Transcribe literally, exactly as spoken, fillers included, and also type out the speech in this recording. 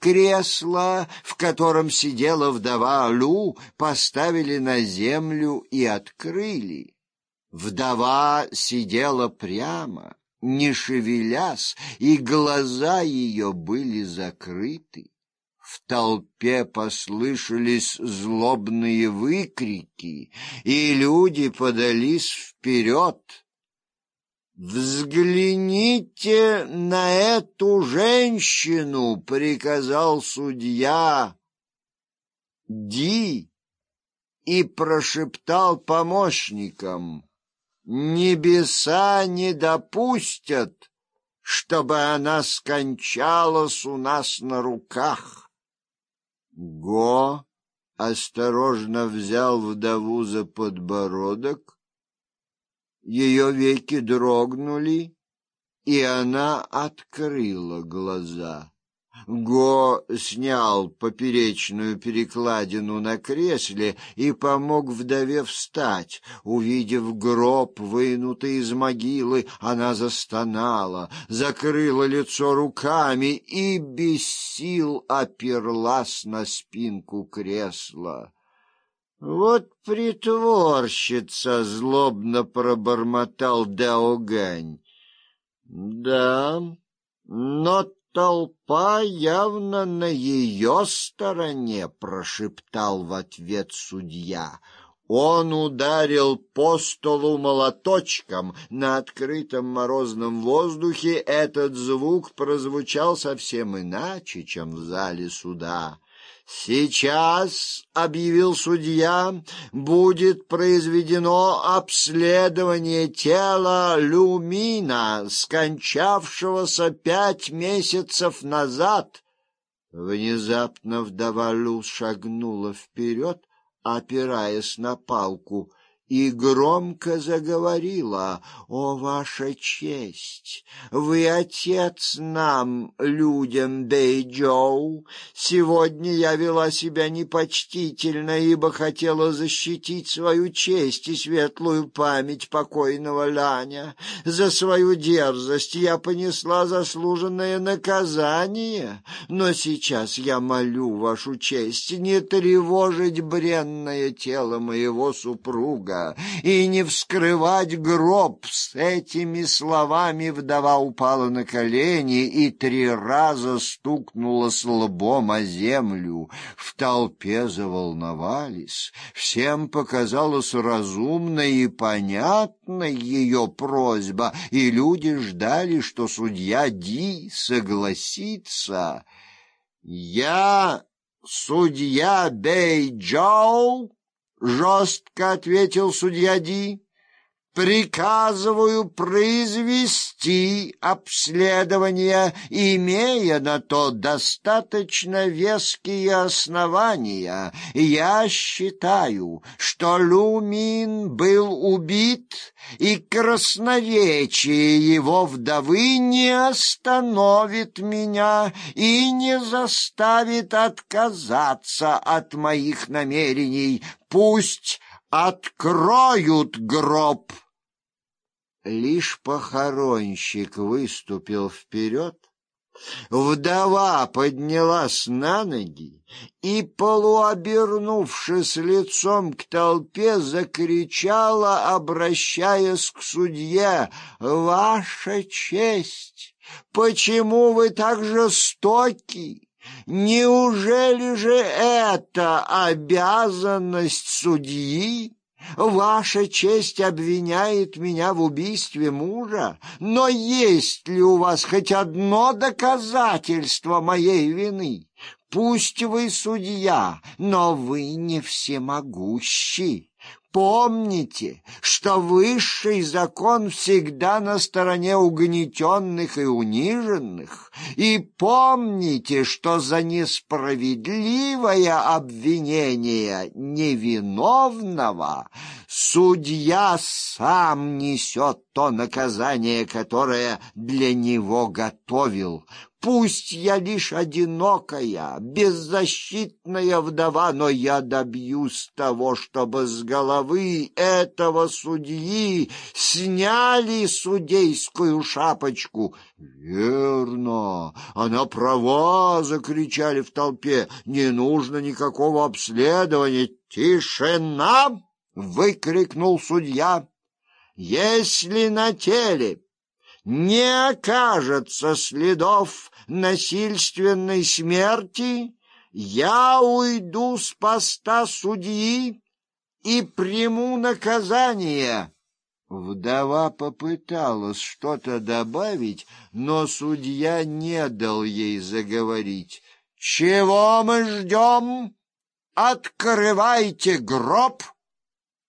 Кресло, в котором сидела вдова Лю, поставили на землю и открыли. Вдова сидела прямо, не шевелясь, и глаза ее были закрыты. В толпе послышались злобные выкрики, и люди подались вперед. «Взгляните на эту женщину!» — приказал судья Ди и прошептал помощникам: «Небеса не допустят, чтобы она скончалась у нас на руках». Го осторожно взял вдову за подбородок. Ее веки дрогнули, и она открыла глаза. Го снял поперечную перекладину на кресле и помог вдове встать. Увидев гроб, вынутый из могилы, она застонала, закрыла лицо руками и без сил оперлась на спинку кресла. «Вот притворщица!» — злобно пробормотал Даогань. «Да, но толпа явно на ее стороне», — прошептал в ответ судья. Он ударил по столу молоточком. На открытом морозном воздухе этот звук прозвучал совсем иначе, чем в зале суда. «Сейчас, — объявил судья, — будет произведено обследование тела Люмина, скончавшегося пять месяцев назад». Внезапно вдова Лю шагнула вперед, опираясь на палку, и громко заговорила: «О, ваша честь! Вы отец нам, людям Бэйчжоу. Сегодня я вела себя непочтительно, ибо хотела защитить свою честь и светлую память покойного Ляня. За свою дерзость я понесла заслуженное наказание, но сейчас я молю вашу честь не тревожить бренное тело моего супруга и не вскрывать гроб». С этими словами вдова упала на колени и три раза стукнула с лбом о землю. В толпе заволновались. Всем показалась разумной и понятной ее просьба, и люди ждали, что судья Ди согласится. «Я судья Бэйчжоу, — жестко ответил судья Ди, — приказываю произвести обследование, имея на то достаточно веские основания. Я считаю, что Люмин был убит, и красноречие его вдовы не остановит меня и не заставит отказаться от моих намерений. Пусть откроют гроб». Лишь похоронщик выступил вперед. Вдова поднялась на ноги и, полуобернувшись лицом к толпе, закричала, обращаясь к судье: «Ваша честь, почему вы так жестоки? Неужели же это обязанность судьи? Ваша честь обвиняет меня в убийстве мужа, но есть ли у вас хоть одно доказательство моей вины? Пусть вы судья, но вы не всемогущий. Помните, что высший закон всегда на стороне угнетенных и униженных, и помните, что за несправедливое обвинение невиновного судья сам несет то наказание, которое для него готовил. Пусть я лишь одинокая, беззащитная вдова, но я добьюсь того, чтобы с головы головы этого судьи сняли судейскую шапочку. «Верно, она права!» — закричали в толпе. «Не нужно никакого обследования!» «Тишина!» — выкрикнул судья. «Если на теле не окажется следов насильственной смерти, я уйду с поста судьи и приму наказание». Вдова попыталась что-то добавить, но судья не дал ей заговорить. «Чего мы ждем? Открывайте гроб!»